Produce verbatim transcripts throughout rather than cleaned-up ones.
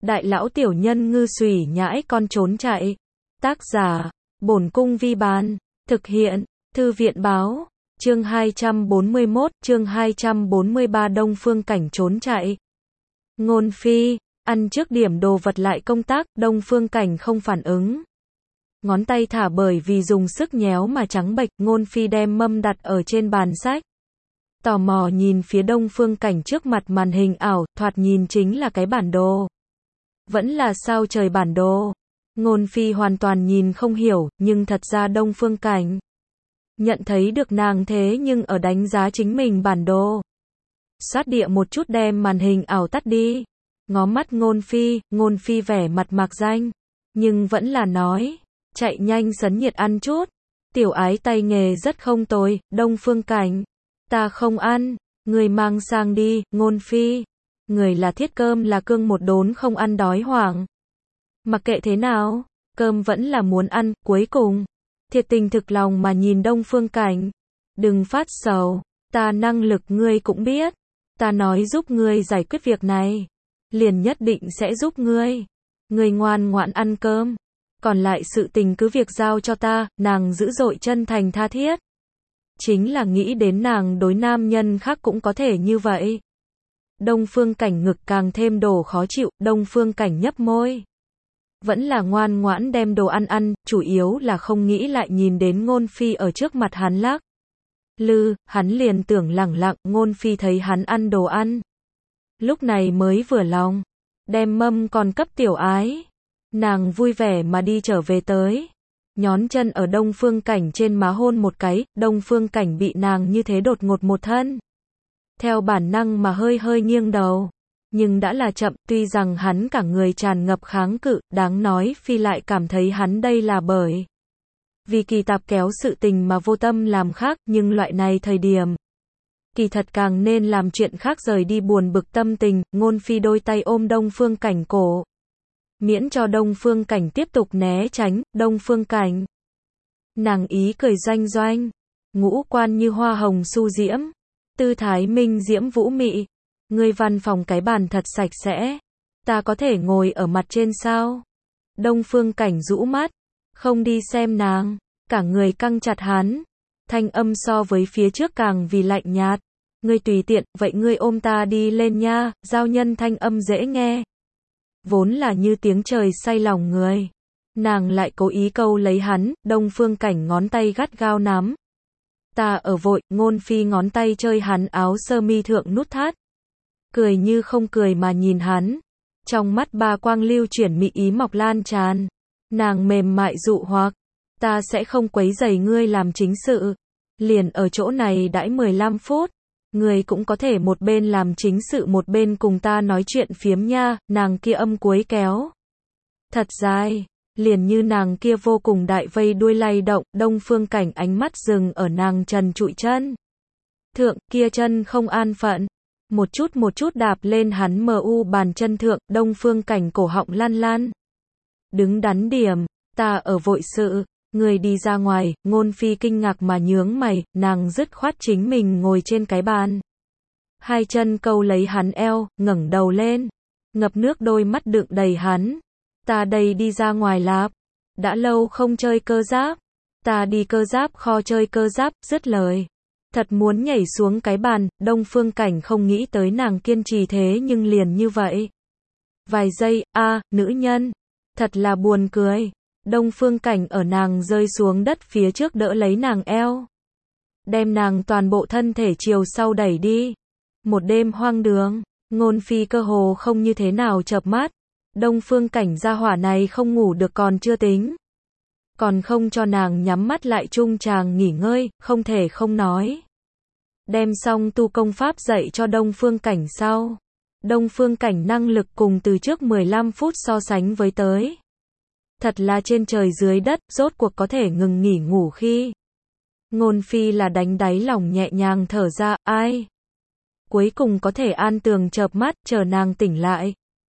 Đại lão tiểu nhân ngư xùy nhãi con trốn chạy. Tác giả, Bổn Cung Vi Bán. Thực hiện, Thư viện Báo. Chương hai trăm bốn mươi mốt, chương hai trăm bốn mươi ba Đông Phương Cảnh trốn chạy. Ngôn Phi, ăn trước điểm đồ vật lại công tác, Đông Phương Cảnh không phản ứng. Ngón tay thả bởi vì dùng sức nhéo mà trắng bệch, Ngôn Phi đem mâm đặt ở trên bàn sách. Tò mò nhìn phía Đông Phương Cảnh trước mặt màn hình ảo, thoạt nhìn chính là cái bản đồ. Vẫn là sao trời bản đồ. Ngôn Phi hoàn toàn nhìn không hiểu, nhưng thật ra Đông Phương Cảnh nhận thấy được nàng thế nhưng ở đánh giá chính mình bản đồ. Xoát địa một chút đem màn hình ảo tắt đi. Ngó mắt Ngôn Phi, Ngôn Phi vẻ mặt mạc danh, nhưng vẫn là nói, chạy nhanh sấn nhiệt ăn chút. Tiểu ái tay nghề rất không tồi, Đông Phương Cảnh. Ta không ăn, người mang sang đi, Ngôn Phi. Người là thiết cơm là cương một đốn không ăn đói hoảng. Mặc kệ thế nào, cơm vẫn là muốn ăn, cuối cùng. Thiệt tình thực lòng mà nhìn Đông Phương Cảnh. Đừng phát sầu, ta năng lực ngươi cũng biết. Ta nói giúp ngươi giải quyết việc này. Liền nhất định sẽ giúp ngươi. Ngươi ngoan ngoãn ăn cơm. Còn lại sự tình cứ việc giao cho ta, nàng dữ dội chân thành tha thiết. Chính là nghĩ đến nàng đối nam nhân khác cũng có thể như vậy. Đông Phương Cảnh ngực càng thêm đổ khó chịu, Đông Phương Cảnh nhấp môi. Vẫn là ngoan ngoãn đem đồ ăn ăn, chủ yếu là không nghĩ lại nhìn đến Ngôn Phi ở trước mặt hắn lắc lư, hắn liền tưởng lẳng lặng, Ngôn Phi thấy hắn ăn đồ ăn. Lúc này mới vừa lòng, đem mâm còn cấp tiểu ái. Nàng vui vẻ mà đi trở về tới. Nhón chân ở Đông Phương Cảnh trên má hôn một cái, Đông Phương Cảnh bị nàng như thế đột ngột một thân. Theo bản năng mà hơi hơi nghiêng đầu. Nhưng đã là chậm, tuy rằng hắn cả người tràn ngập kháng cự, đáng nói Phi lại cảm thấy hắn đây là bởi vì kỳ tạp kéo sự tình mà vô tâm làm khác, nhưng loại này thời điểm kỳ thật càng nên làm chuyện khác rời đi buồn bực tâm tình. Ngôn Phi đôi tay ôm Đông Phương Cảnh cổ, miễn cho Đông Phương Cảnh tiếp tục né tránh. Đông Phương Cảnh, nàng ý cười doanh doanh, ngũ quan như hoa hồng su diễm, tư thái minh diễm vũ mị. Ngươi văn phòng cái bàn thật sạch sẽ, ta có thể ngồi ở mặt trên sao? Đông Phương Cảnh rũ mắt, không đi xem nàng, cả người căng chặt hắn. Thanh âm so với phía trước càng vì lạnh nhạt. Ngươi tùy tiện, vậy ngươi ôm ta đi lên nha. Giao nhân thanh âm dễ nghe, vốn là như tiếng trời say lòng người. Nàng lại cố ý câu lấy hắn. Đông Phương Cảnh ngón tay gắt gao nắm. Ta ở vội. Ngôn Phi ngón tay chơi hắn áo sơ mi thượng nút thắt, cười như không cười mà nhìn hắn. Trong mắt ba quang lưu chuyển mị ý mọc lan tràn. Nàng mềm mại dụ hoặc, ta sẽ không quấy rầy ngươi làm chính sự. Liền ở chỗ này đãi mười lăm phút. Ngươi cũng có thể một bên làm chính sự một bên cùng ta nói chuyện phiếm nha. Nàng kia âm cuối kéo thật dài, liền như nàng kia vô cùng đại vây đuôi lay động. Đông Phương Cảnh ánh mắt dừng ở nàng trần trụi chân thượng, kia chân không an phận, một chút một chút đạp lên hắn mờ u bàn chân thượng. Đông Phương Cảnh cổ họng lăn lăn. Đứng đắn điểm, ta ở vội sự, người đi ra ngoài. Ngôn Phi kinh ngạc mà nhướng mày, nàng dứt khoát chính mình ngồi trên cái bàn. Hai chân câu lấy hắn eo, ngẩng đầu lên, ngập nước đôi mắt đựng đầy hắn. Ta đây đi ra ngoài lạp, đã lâu không chơi cơ giáp, ta đi cơ giáp kho chơi cơ giáp. Dứt lời, thật muốn nhảy xuống cái bàn. Đông Phương Cảnh không nghĩ tới nàng kiên trì thế nhưng liền như vậy. Vài giây, a, nữ nhân, thật là buồn cười. Đông Phương Cảnh ở nàng rơi xuống đất phía trước đỡ lấy nàng eo, đem nàng toàn bộ thân thể chiều sau đẩy đi. Một đêm hoang đường, Ngôn Phi cơ hồ không như thế nào chợp mắt. Đông Phương Cảnh gia hỏa này không ngủ được còn chưa tính, còn không cho nàng nhắm mắt lại chung chàng nghỉ ngơi. Không thể không nói, đem xong tu công pháp dạy cho Đông Phương Cảnh sau, Đông Phương Cảnh năng lực cùng từ trước mười lăm phút so sánh với tới, thật là trên trời dưới đất. Rốt cuộc có thể ngừng nghỉ ngủ khi Ngôn Phi là đánh đáy lòng nhẹ nhàng thở ra, ai cuối cùng có thể an tường chợp mắt chờ nàng tỉnh lại.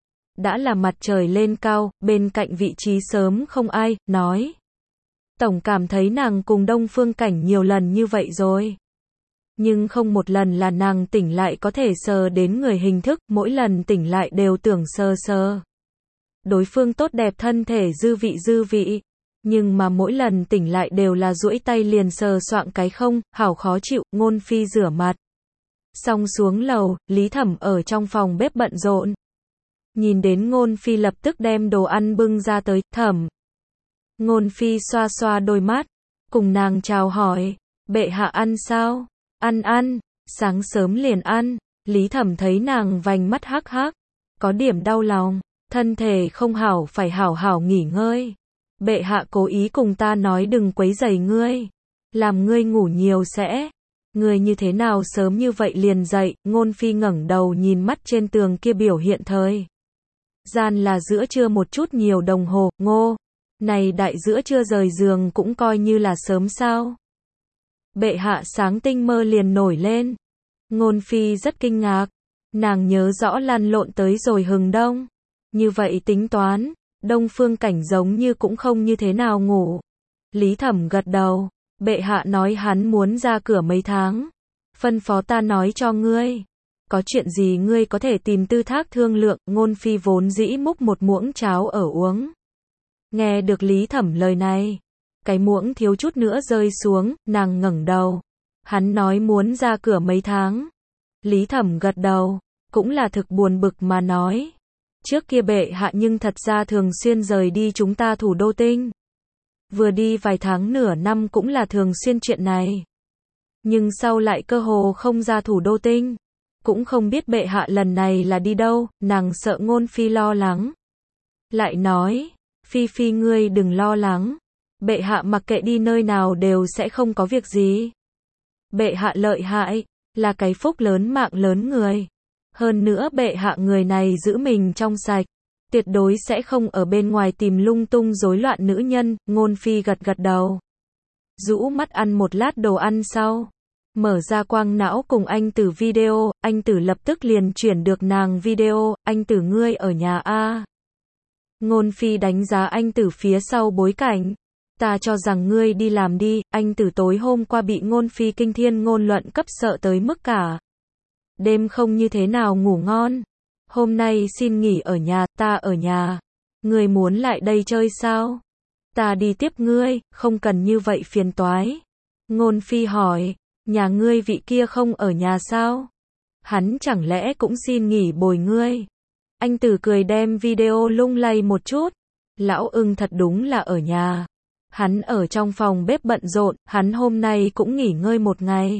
Đã là mặt trời lên cao, bên cạnh vị trí sớm không ai, nói. Tổng cảm thấy nàng cùng Đông Phương Cảnh nhiều lần như vậy rồi. Nhưng không một lần là nàng tỉnh lại có thể sờ đến người hình thức, mỗi lần tỉnh lại đều tưởng sờ sờ. đối phương tốt đẹp thân thể dư vị dư vị. Nhưng mà mỗi lần tỉnh lại đều là duỗi tay liền sờ soạng cái không, hảo khó chịu, Ngôn Phi rửa mặt. Xong xuống lầu, Lý Thẩm ở trong phòng bếp bận rộn. Nhìn đến Ngôn Phi lập tức đem đồ ăn bưng ra tới, Thẩm. Ngôn Phi xoa xoa đôi mắt, cùng nàng chào hỏi, bệ hạ ăn sao? Ăn ăn, sáng sớm liền ăn. Lý Thẩm thấy nàng vành mắt hắc hắc, có điểm đau lòng, thân thể không hảo phải hảo hảo nghỉ ngơi. Bệ hạ cố ý cùng ta nói đừng quấy rầy ngươi, làm ngươi ngủ nhiều sẽ. Ngươi như thế nào sớm như vậy liền dậy? Ngôn Phi ngẩng đầu nhìn mắt trên tường kia biểu hiện thời gian là giữa trưa một chút nhiều đồng hồ. Ngô, này đại giữa trưa rời giường cũng coi như là sớm sao? Bệ hạ sáng tinh mơ liền nổi lên. Ngôn Phi rất kinh ngạc, nàng nhớ rõ lăn lộn tới rồi hừng đông. Như vậy tính toán, Đông Phương Cảnh giống như cũng không như thế nào ngủ. Lý Thẩm gật đầu, bệ hạ nói hắn muốn ra cửa mấy tháng. Phân phó ta nói cho ngươi. Có chuyện gì ngươi có thể tìm Tư Thác thương lượng. Ngôn Phi vốn dĩ múc một muỗng cháo ở uống. Nghe được Lý Thẩm lời này, cái muỗng thiếu chút nữa rơi xuống, nàng ngẩng đầu. Hắn nói muốn ra cửa mấy tháng. Lý Thẩm gật đầu, cũng là thực buồn bực mà nói. Trước kia bệ hạ nhưng thật ra thường xuyên rời đi chúng ta thủ đô tinh. Vừa đi vài tháng nửa năm cũng là thường xuyên chuyện này. Nhưng sau lại cơ hồ không ra thủ đô tinh. Cũng không biết bệ hạ lần này là đi đâu, nàng sợ Ngôn Phi lo lắng. Lại nói, Phi Phi ngươi đừng lo lắng. Bệ hạ mặc kệ đi nơi nào đều sẽ không có việc gì. Bệ hạ lợi hại, là cái phúc lớn mạng lớn người. Hơn nữa bệ hạ người này giữ mình trong sạch, tuyệt đối sẽ không ở bên ngoài tìm lung tung rối loạn nữ nhân. Ngôn Phi gật gật đầu, rũ mắt ăn một lát đồ ăn sau, mở ra quang não cùng anh Tử video. Anh Tử lập tức liền chuyển được nàng video. Anh Tử ngươi ở nhà a? Ngôn Phi đánh giá anh Tử phía sau bối cảnh. Ta cho rằng ngươi đi làm đi. Anh Tử tối hôm qua bị Ngôn Phi kinh thiên ngôn luận cấp sợ tới mức cả đêm không như thế nào ngủ ngon. Hôm nay xin nghỉ ở nhà. Ta ở nhà. Ngươi muốn lại đây chơi sao? Ta đi tiếp ngươi, không cần như vậy phiền toái. Ngôn Phi hỏi, nhà ngươi vị kia không ở nhà sao? Hắn chẳng lẽ cũng xin nghỉ bồi ngươi? Anh Tử cười đem video lung lay một chút. Lão ưng thật đúng là ở nhà. Hắn ở trong phòng bếp bận rộn, hắn hôm nay cũng nghỉ ngơi một ngày.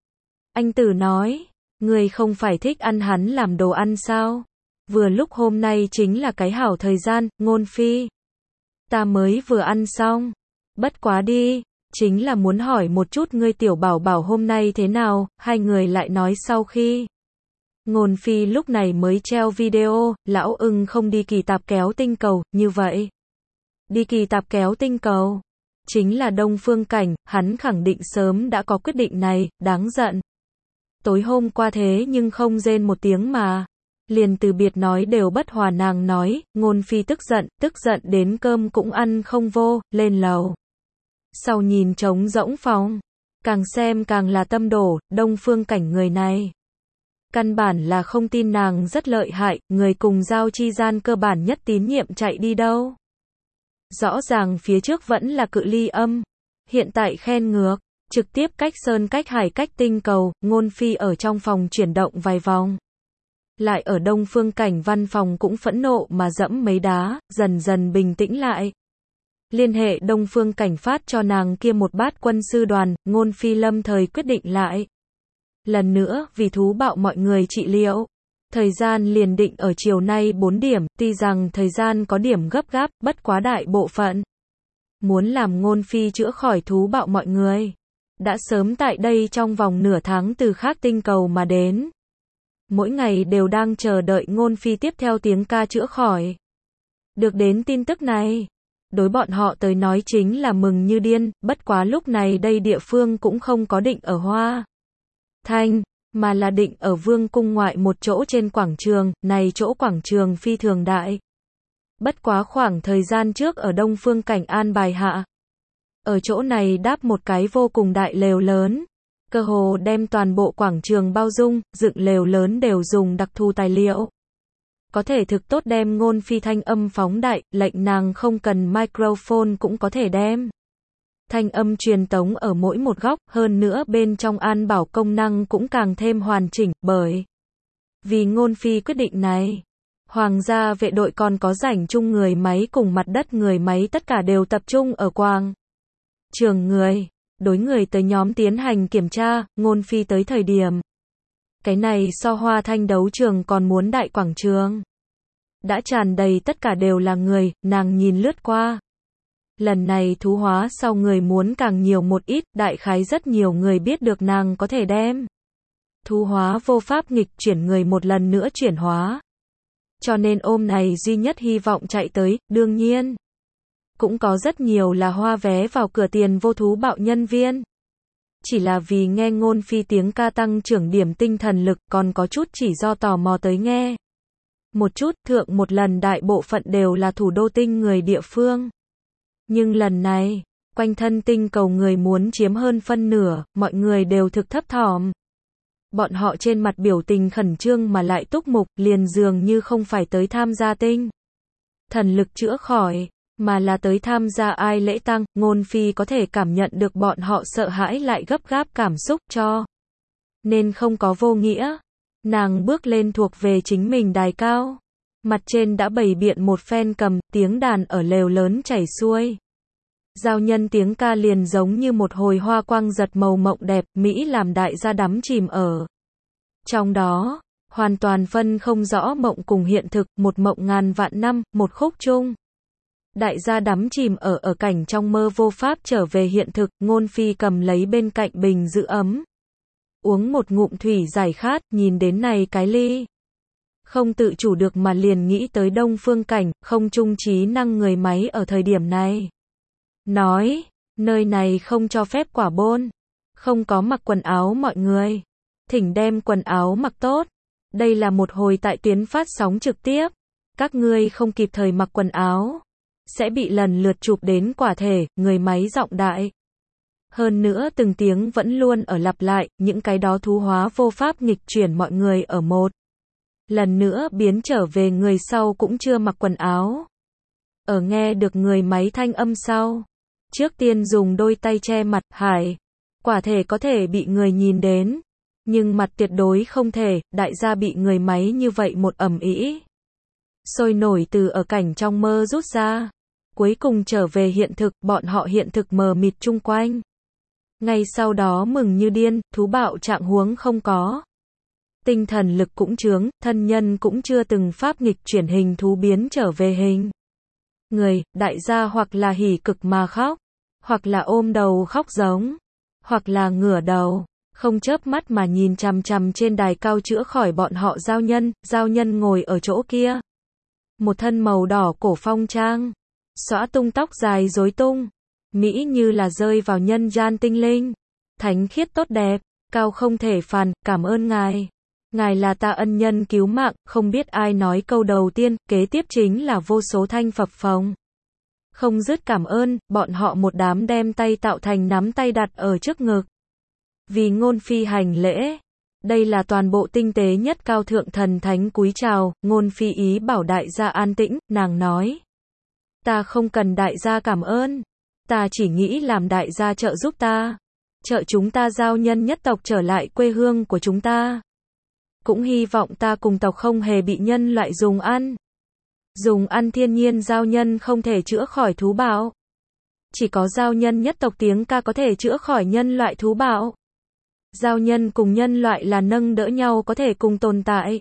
Anh Tử nói, ngươi không phải thích ăn hắn làm đồ ăn sao? Vừa lúc hôm nay chính là cái hảo thời gian. Ngôn Phi, ta mới vừa ăn xong. Bất quá đi, chính là muốn hỏi một chút ngươi tiểu bảo bảo hôm nay thế nào. Hai người lại nói sau khi Ngôn Phi lúc này mới treo video. Lão ưng không đi kỳ tạp kéo tinh cầu, như vậy. Đi kỳ tạp kéo tinh cầu chính là Đông Phương Cảnh. Hắn khẳng định sớm đã có quyết định này, đáng giận. Tối hôm qua thế nhưng không rên một tiếng mà. Liền từ biệt nói đều bất hòa nàng nói. Ngôn Phi tức giận, tức giận đến cơm cũng ăn không vô, lên lầu. Sau nhìn trống rỗng phòng, càng xem càng là tâm đổ. Đông Phương Cảnh người này căn bản là không tin nàng rất lợi hại. Người cùng giao chi gian cơ bản nhất tín nhiệm chạy đi đâu? Rõ ràng phía trước vẫn là cự ly âm, hiện tại khen ngược, trực tiếp cách sơn cách hải cách tinh cầu. Ngôn Phi ở trong phòng chuyển động vài vòng, lại ở Đông Phương Cảnh văn phòng cũng phẫn nộ mà dẫm mấy đá, dần dần bình tĩnh lại. Liên hệ Đông Phương Cảnh phát cho nàng kia một bát quân sư đoàn. Ngôn Phi lâm thời quyết định lại. Lần nữa, vì thú bạo mọi người trị liệu. Thời gian liền định ở chiều nay bốn điểm, tuy rằng thời gian có điểm gấp gáp, bất quá đại bộ phận muốn làm Ngôn Phi chữa khỏi thú bạo mọi người đã sớm tại đây trong vòng nửa tháng từ khác tinh cầu mà đến. Mỗi ngày đều đang chờ đợi Ngôn Phi tiếp theo tiếng ca chữa khỏi. Được đến tin tức này, đối bọn họ tới nói chính là mừng như điên. Bất quá lúc này đây địa phương cũng không có định ở Hoa Thanh, mà là định ở Vương cung ngoại một chỗ trên quảng trường. Này chỗ quảng trường phi thường đại. Bất quá khoảng thời gian trước ở Đông Phương Cảnh an bài hạ, ở chỗ này đáp một cái vô cùng đại lều lớn, cơ hồ đem toàn bộ quảng trường bao dung. Dựng lều lớn đều dùng đặc thù tài liệu, có thể thực tốt đem Ngôn Phi thanh âm phóng đại, lệnh nàng không cần microphone cũng có thể đem thanh âm truyền tống ở mỗi một góc, hơn nữa bên trong an bảo công năng cũng càng thêm hoàn chỉnh, bởi vì Ngôn Phi quyết định này, Hoàng gia vệ đội còn có rảnh chung người máy cùng mặt đất người máy tất cả đều tập trung ở quảng trường người, đối người tới nhóm tiến hành kiểm tra. Ngôn Phi tới thời điểm, cái này so Hoa Thanh đấu trường còn muốn đại quảng trường, đã tràn đầy tất cả đều là người. Nàng nhìn lướt qua, lần này thú hóa sau người muốn càng nhiều một ít, đại khái rất nhiều người biết được nàng có thể đem thú hóa vô pháp nghịch chuyển người một lần nữa chuyển hóa, cho nên ôm này duy nhất hy vọng chạy tới. Đương nhiên cũng có rất nhiều là hoa vé vào cửa tiền vô thú bạo nhân viên, chỉ là vì nghe Ngôn Phi tiếng ca tăng trưởng điểm tinh thần lực, còn có chút chỉ do tò mò tới nghe một chút. Thượng một lần đại bộ phận đều là thủ đô tinh người địa phương, nhưng lần này quanh thân tinh cầu người muốn chiếm hơn phân nửa, mọi người đều thực thấp thỏm. Bọn họ trên mặt biểu tình khẩn trương mà lại túc mục, liền dường như không phải tới tham gia tinh thần lực chữa khỏi, mà là tới tham gia ai lễ tang. Ngôn Phi có thể cảm nhận được bọn họ sợ hãi lại gấp gáp cảm xúc, cho nên không có vô nghĩa. Nàng bước lên thuộc về chính mình đài cao, mặt trên đã bày biện một phen cầm, tiếng đàn ở lều lớn chảy xuôi. Giao nhân tiếng ca liền giống như một hồi hoa quang giật màu mộng đẹp, Mỹ làm đại gia đắm chìm ở trong đó, hoàn toàn phân không rõ mộng cùng hiện thực, một mộng ngàn vạn năm, một khúc chung. Đại gia đắm chìm ở ở cảnh trong mơ vô pháp trở về hiện thực. Ngôn Phi cầm lấy bên cạnh bình giữ ấm, uống một ngụm thủy giải khát, nhìn đến này cái ly, không tự chủ được mà liền nghĩ tới Đông Phương Cảnh, không trung trí năng người máy ở thời điểm này. Nói, nơi này không cho phép quả bôn, không có mặc quần áo mọi người. Thỉnh đem quần áo mặc tốt. Đây là một hồi tại tuyến phát sóng trực tiếp. Các ngươi không kịp thời mặc quần áo, sẽ bị lần lượt chụp đến quả thể, người máy giọng đại. Hơn nữa từng tiếng vẫn luôn ở lặp lại, những cái đó thú hóa vô pháp nghịch chuyển mọi người ở một lần nữa biến trở về người sau cũng chưa mặc quần áo. Ở nghe được người máy thanh âm sau, trước tiên dùng đôi tay che mặt. Hải quả thể có thể bị người nhìn đến, nhưng mặt tuyệt đối không thể. Đại gia bị người máy như vậy một ầm ĩ sôi nổi từ ở cảnh trong mơ rút ra, cuối cùng trở về hiện thực. Bọn họ hiện thực mờ mịt chung quanh, ngay sau đó mừng như điên, thú bạo trạng huống không có, tinh thần lực cũng chướng, thân nhân cũng chưa từng pháp nghịch chuyển hình thú biến trở về hình người. Đại gia hoặc là hỉ cực mà khóc, hoặc là ôm đầu khóc giống, hoặc là ngửa đầu không chớp mắt mà nhìn chằm chằm trên đài cao chữa khỏi bọn họ. Giao nhân, giao nhân ngồi ở chỗ kia, một thân màu đỏ cổ phong trang, xõa tung tóc dài rối tung, mỹ như là rơi vào nhân gian tinh linh, thánh khiết tốt đẹp, cao không thể phàn. Cảm ơn ngài, ngài là ta ân nhân cứu mạng. Không biết ai nói câu đầu tiên, kế tiếp chính là vô số thanh phập phồng không dứt cảm ơn. Bọn họ một đám đem tay tạo thành nắm tay đặt ở trước ngực, vì Ngôn Phi hành lễ. Đây là toàn bộ tinh tế nhất cao thượng thần thánh cúi chào. Ngôn Phi ý bảo đại gia an tĩnh, nàng nói, ta không cần đại gia cảm ơn, ta chỉ nghĩ làm đại gia trợ giúp ta, trợ chúng ta giao nhân nhất tộc trở lại quê hương của chúng ta. Cũng hy vọng ta cùng tộc không hề bị nhân loại dùng ăn. Dùng ăn thiên nhiên giao nhân không thể chữa khỏi thú bạo. Chỉ có giao nhân nhất tộc tiếng ca có thể chữa khỏi nhân loại thú bạo. Giao nhân cùng nhân loại là nâng đỡ nhau có thể cùng tồn tại,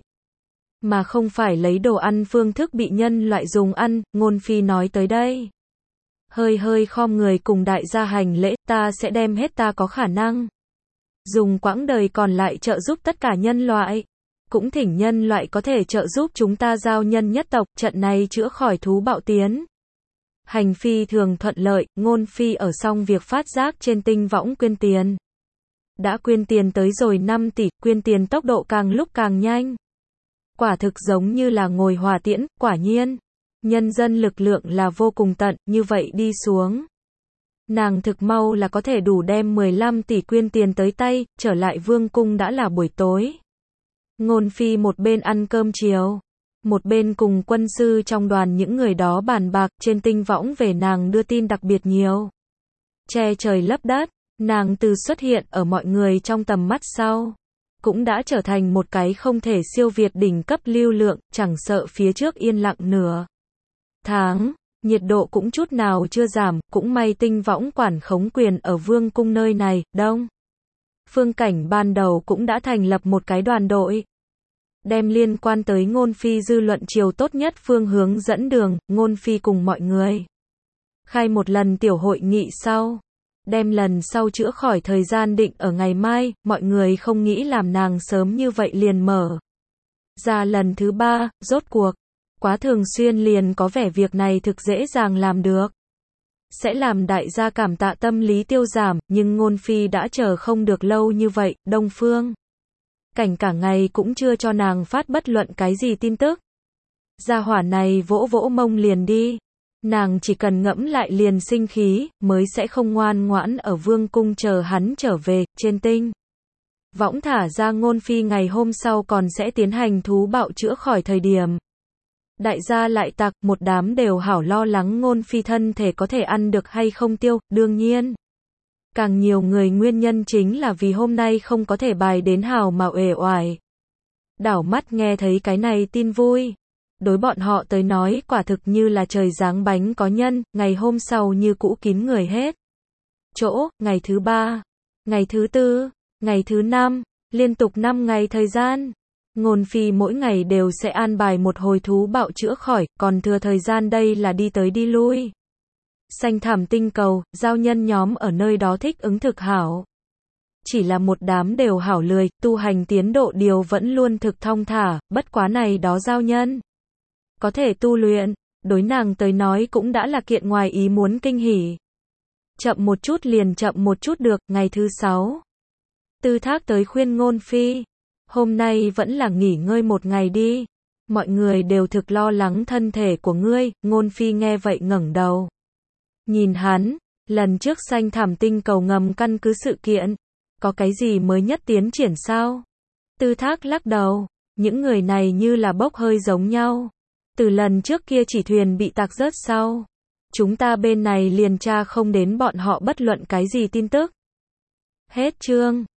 mà không phải lấy đồ ăn phương thức bị nhân loại dùng ăn. Ngôn Phi nói tới đây, hơi hơi khom người cùng đại gia hành lễ. Ta sẽ đem hết ta có khả năng, dùng quãng đời còn lại trợ giúp tất cả nhân loại. Cũng thỉnh nhân loại có thể trợ giúp chúng ta giao nhân nhất tộc, trận này chữa khỏi thú bạo tiến hành phi thường thuận lợi. Ngôn Phi ở xong việc phát giác trên tinh võng quyên tiền, đã quyên tiền tới rồi năm tỷ, quyên tiền tốc độ càng lúc càng nhanh. Quả thực giống như là ngồi hỏa tiễn. Quả nhiên, nhân dân lực lượng là vô cùng tận, như vậy đi xuống, nàng thực mau là có thể đủ đem mười lăm tỷ quyên tiền tới tay. Trở lại vương cung đã là buổi tối. Ngôn Phi một bên ăn cơm chiều, Một bên cùng quân sư trong đoàn những người đó bàn bạc, trên tinh võng về nàng đưa tin đặc biệt nhiều. Che trời lấp đất, nàng từ xuất hiện ở mọi người trong tầm mắt sau, cũng đã trở thành một cái không thể siêu việt đỉnh cấp lưu lượng, chẳng sợ phía trước yên lặng nửa tháng, nhiệt độ cũng chút nào chưa giảm, cũng may tinh võng quản khống quyền ở vương cung nơi này, Đông Phương Cảnh ban đầu cũng đã thành lập một cái đoàn đội, đem liên quan tới Ngôn Phi dư luận chiều tốt nhất phương hướng dẫn đường. Ngôn Phi cùng mọi người khai một lần tiểu hội nghị sau, đem lần sau chữa khỏi thời gian định ở ngày mai, mọi người không nghĩ làm nàng sớm như vậy liền mở ra lần thứ ba, rốt cuộc quá thường xuyên liền có vẻ việc này thực dễ dàng làm được, sẽ làm đại gia cảm tạ tâm lý tiêu giảm, nhưng Ngôn Phi đã chờ không được lâu như vậy. Đông Phương Cảnh cả ngày cũng chưa cho nàng phát bất luận cái gì tin tức. Gia hỏa này vỗ vỗ mông liền đi, nàng chỉ cần ngẫm lại liền sinh khí, mới sẽ không ngoan ngoãn ở vương cung chờ hắn trở về. Trên tinh võng thả ra Ngôn Phi ngày hôm sau còn sẽ tiến hành thú bạo chữa khỏi thời điểm, đại gia lại tặc, một đám đều hảo lo lắng Ngôn Phi thân thể có thể ăn được hay không tiêu. Đương nhiên, càng nhiều người nguyên nhân chính là vì hôm nay không có thể bài đến hào mà uể oải. Đảo mắt nghe thấy cái này tin vui, đối bọn họ tới nói quả thực như là trời giáng bánh có nhân. Ngày hôm sau như cũ kín người hết chỗ, ngày thứ ba, ngày thứ tư, ngày thứ năm, liên tục năm ngày thời gian, Ngôn Phi mỗi ngày đều sẽ an bài một hồi thú bạo chữa khỏi, còn thừa thời gian đây là đi tới đi lui. Xanh thảm tinh cầu, giao nhân nhóm ở nơi đó thích ứng thực hảo. Chỉ là một đám đều hảo lười, tu hành tiến độ điều vẫn luôn thực thong thả, bất quá này đó giao nhân có thể tu luyện, đối nàng tới nói cũng đã là kiện ngoài ý muốn kinh hỉ. Chậm một chút liền chậm một chút được. Ngày thứ sáu, Tư Thác tới khuyên Ngôn Phi, hôm nay vẫn là nghỉ ngơi một ngày đi, mọi người đều thực lo lắng thân thể của ngươi. Ngôn Phi nghe vậy ngẩng đầu nhìn hắn, lần trước xanh thảm tinh cầu ngầm căn cứ sự kiện, có cái gì mới nhất tiến triển sao? Tư Thác lắc đầu, những người này như là bốc hơi giống nhau. Từ lần trước kia chỉ thuyền bị tạc rớt sau, chúng ta bên này liền tra không đến bọn họ bất luận cái gì tin tức. Hết chương.